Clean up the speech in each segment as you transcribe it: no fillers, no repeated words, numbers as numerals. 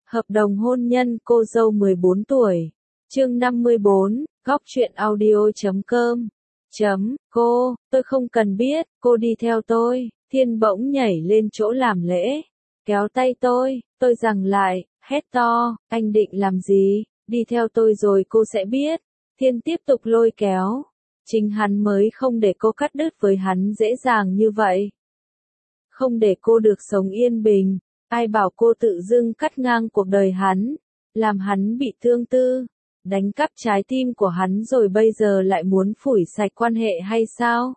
Hợp đồng hôn nhân cô dâu 14 tuổi. Chương 54, góc truyện audio.com. Tôi không cần biết, cô đi theo tôi. Thiên bỗng nhảy lên chỗ làm lễ, kéo tay tôi giằng lại, hét to, anh định làm gì, đi theo tôi rồi cô sẽ biết. Thiên tiếp tục lôi kéo, chính hắn mới không để cô cắt đứt với hắn dễ dàng như vậy. Không để cô được sống yên bình, ai bảo cô tự dưng cắt ngang cuộc đời hắn, làm hắn bị thương tư, đánh cắp trái tim của hắn rồi bây giờ lại muốn phủi sạch quan hệ hay sao?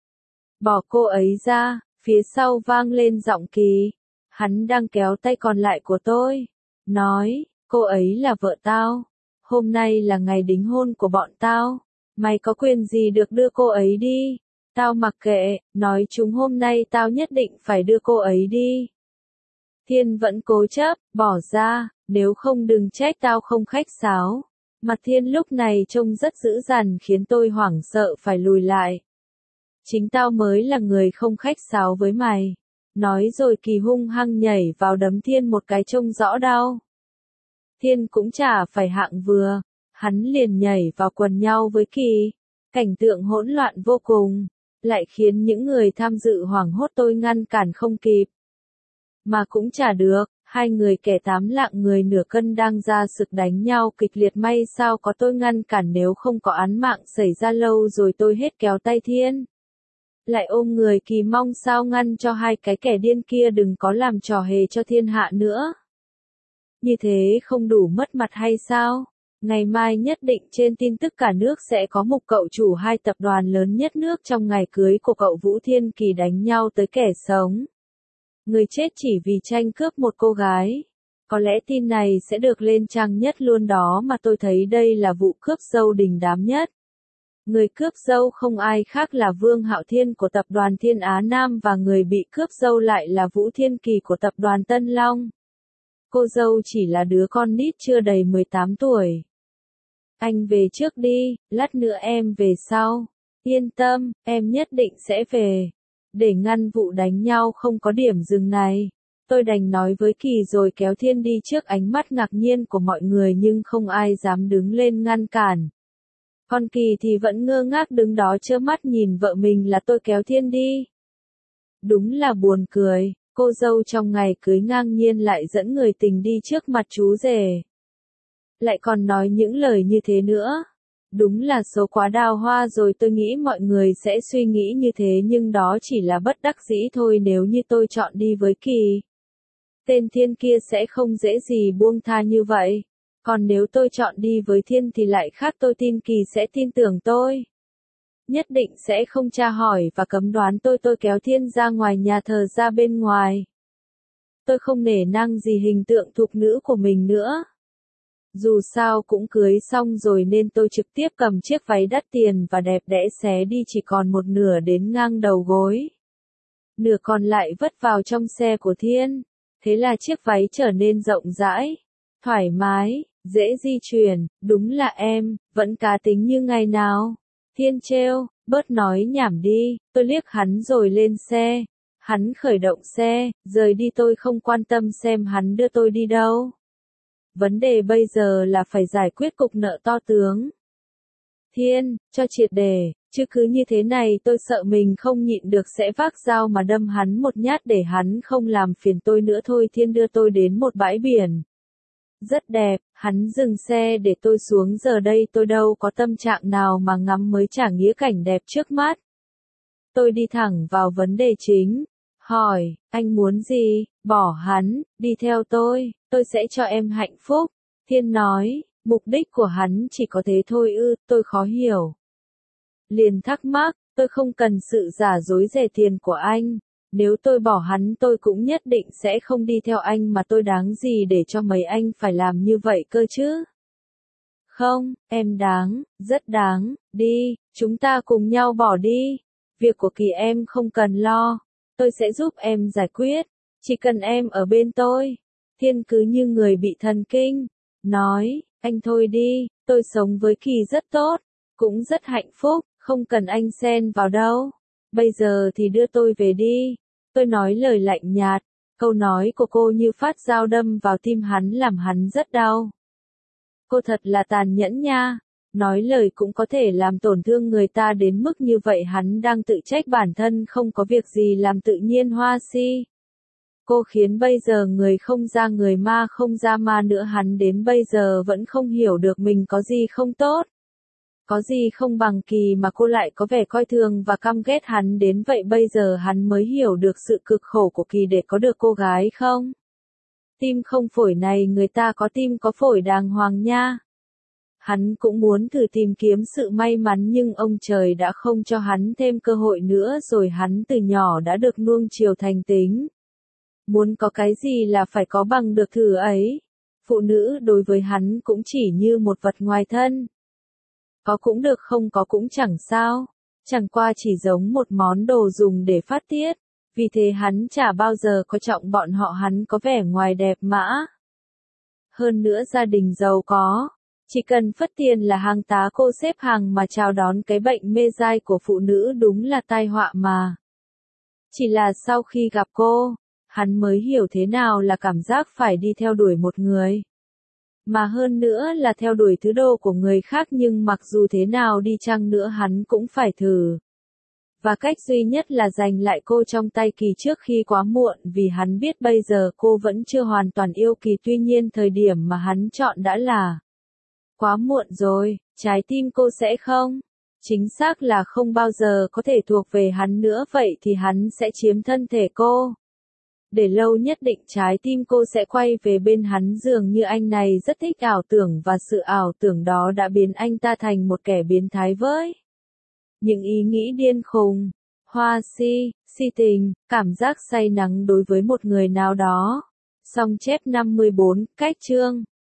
Bỏ cô ấy ra, phía sau vang lên giọng Kỳ. Hắn đang kéo tay còn lại của tôi, nói, cô ấy là vợ tao, hôm nay là ngày đính hôn của bọn tao, mày có quyền gì được đưa cô ấy đi? Tao mặc kệ, nói chúng hôm nay tao nhất định phải đưa cô ấy đi. Thiên vẫn cố chấp, bỏ ra, nếu không đừng trách tao không khách sáo. Mặt Thiên lúc này trông rất dữ dằn khiến tôi hoảng sợ phải lùi lại. Chính tao mới là người không khách sáo với mày. Nói rồi Kỳ hung hăng nhảy vào đấm Thiên một cái trông rõ đau. Thiên cũng chả phải hạng vừa, hắn liền nhảy vào quần nhau với Kỳ. Cảnh tượng hỗn loạn vô cùng, lại khiến những người tham dự hoảng hốt tôi ngăn cản không kịp. Mà cũng chả được, hai người kẻ 8 lạng người nửa cân đang ra sực đánh nhau kịch liệt, may sao có tôi ngăn cản, nếu không có án mạng xảy ra lâu rồi. Tôi hết kéo tay Thiên, lại ôm người Kỳ mong sao ngăn cho hai cái kẻ điên kia đừng có làm trò hề cho thiên hạ nữa. Như thế không đủ mất mặt hay sao? Ngày mai nhất định trên tin tức cả nước sẽ có mục cậu chủ hai tập đoàn lớn nhất nước trong ngày cưới của cậu Vũ Thiên Kỳ đánh nhau tới kẻ sống. Người chết chỉ vì tranh cướp một cô gái. Có lẽ tin này sẽ được lên trang nhất luôn đó, mà tôi thấy đây là vụ cướp dâu đình đám nhất. Người cướp dâu không ai khác là Vương Hạo Thiên của tập đoàn Thiên Á Nam, và người bị cướp dâu lại là Vũ Thiên Kỳ của tập đoàn Tân Long. Cô dâu chỉ là đứa con nít chưa đầy 18 tuổi. Anh về trước đi, lát nữa em về sau. Yên tâm, em nhất định sẽ về. Để ngăn vụ đánh nhau không có điểm dừng này, tôi đành nói với Kỳ rồi kéo Thiên đi trước ánh mắt ngạc nhiên của mọi người, nhưng không ai dám đứng lên ngăn cản. Còn Kỳ thì vẫn ngơ ngác đứng đó trơ mắt nhìn vợ mình là tôi kéo Thiên đi. Đúng là buồn cười, cô dâu trong ngày cưới ngang nhiên lại dẫn người tình đi trước mặt chú rể. Lại còn nói những lời như thế nữa. Đúng là số quá đào hoa rồi. Tôi nghĩ mọi người sẽ suy nghĩ như thế, nhưng đó chỉ là bất đắc dĩ thôi. Nếu như tôi chọn đi với Kỳ, tên Thiên kia sẽ không dễ gì buông tha như vậy. Còn nếu tôi chọn đi với Thiên thì lại khác, tôi tin Kỳ sẽ tin tưởng tôi. Nhất định sẽ không tra hỏi và cấm đoán tôi. Tôi kéo Thiên ra ngoài nhà thờ, ra bên ngoài. Tôi không nể nang gì hình tượng thục nữ của mình nữa. Dù sao cũng cưới xong rồi nên tôi trực tiếp cầm chiếc váy đắt tiền và đẹp đẽ xé đi chỉ còn một nửa đến ngang đầu gối. Nửa còn lại vất vào trong xe của Thiên. Thế là chiếc váy trở nên rộng rãi, thoải mái, dễ di chuyển. Đúng là em, vẫn cá tính như ngày nào. Thiên trêu, bớt nói nhảm đi. Tôi liếc hắn rồi lên xe. Hắn khởi động xe, rời đi. Tôi không quan tâm xem hắn đưa tôi đi đâu. Vấn đề bây giờ là phải giải quyết cục nợ to tướng. Thiên, cho triệt để, chứ cứ như thế này tôi sợ mình không nhịn được sẽ vác dao mà đâm hắn một nhát để hắn không làm phiền tôi nữa. Thôi Thiên đưa tôi đến một bãi biển. Rất đẹp, hắn dừng xe để tôi xuống. Giờ đây tôi đâu có tâm trạng nào mà ngắm mới trả nghĩa cảnh đẹp trước mắt. Tôi đi thẳng vào vấn đề chính. Hỏi, anh muốn gì? Bỏ hắn, đi theo tôi sẽ cho em hạnh phúc. Thiên nói, mục đích của hắn chỉ có thế thôi ư? Tôi khó hiểu. Liền thắc mắc, tôi không cần sự giả dối rẻ tiền của anh. Nếu tôi bỏ hắn tôi cũng nhất định sẽ không đi theo anh, mà tôi đáng gì để cho mấy anh phải làm như vậy cơ chứ? Không, em đáng, rất đáng, đi, chúng ta cùng nhau bỏ đi. Việc của Kỳ em không cần lo, tôi sẽ giúp em giải quyết, chỉ cần em ở bên tôi. Thiên cứ như người bị thần kinh, nói, anh thôi đi, tôi sống với Kỳ rất tốt, cũng rất hạnh phúc, không cần anh xen vào đâu. Bây giờ thì đưa tôi về đi. Tôi nói lời lạnh nhạt, Câu nói của cô như phát dao đâm vào tim hắn làm hắn rất đau. Cô thật là tàn nhẫn nha. Nói lời cũng có thể làm tổn thương người ta đến mức như vậy, hắn đang tự trách bản thân không có việc gì làm tự nhiên hoa si. Cô khiến bây giờ người không ra người ma không ra ma nữa, hắn đến bây giờ vẫn không hiểu được mình có gì không tốt. Có gì không bằng Kỳ mà cô lại có vẻ coi thường và căm ghét hắn đến vậy, bây giờ hắn mới hiểu được sự cực khổ của Kỳ để có được cô gái không. Tim không phổi này người ta có tim có phổi đàng hoàng nha. Hắn cũng muốn thử tìm kiếm sự may mắn nhưng ông trời đã không cho hắn thêm cơ hội nữa rồi, hắn từ nhỏ đã được nuông chiều thành tính. Muốn có cái gì là phải có bằng được thử ấy. Phụ nữ đối với hắn cũng chỉ như một vật ngoài thân. Có cũng được không có cũng chẳng sao. Chẳng qua chỉ giống một món đồ dùng để phát tiết. Vì thế hắn chả bao giờ coi trọng bọn họ, hắn có vẻ ngoài đẹp mã. Hơn nữa gia đình giàu có. Chỉ cần phất tiền là hàng tá cô xếp hàng mà chào đón, cái bệnh mê dai của phụ nữ đúng là tai họa mà. Chỉ là sau khi gặp cô, hắn mới hiểu thế nào là cảm giác phải đi theo đuổi một người. Mà hơn nữa là theo đuổi thứ đồ của người khác, nhưng mặc dù thế nào đi chăng nữa hắn cũng phải thử. Và cách duy nhất là giành lại cô trong tay Kỳ trước khi quá muộn, vì hắn biết bây giờ cô vẫn chưa hoàn toàn yêu Kỳ, tuy nhiên thời điểm mà hắn chọn đã là quá muộn rồi, trái tim cô sẽ không, chính xác là không bao giờ có thể thuộc về hắn nữa, vậy thì hắn sẽ chiếm thân thể cô. Để lâu nhất định trái tim cô sẽ quay về bên hắn, dường như anh này rất thích ảo tưởng và sự ảo tưởng đó đã biến anh ta thành một kẻ biến thái với những ý nghĩ điên khùng, hoa si, si tình, cảm giác say nắng đối với một người nào đó. Song chép 54, cách chương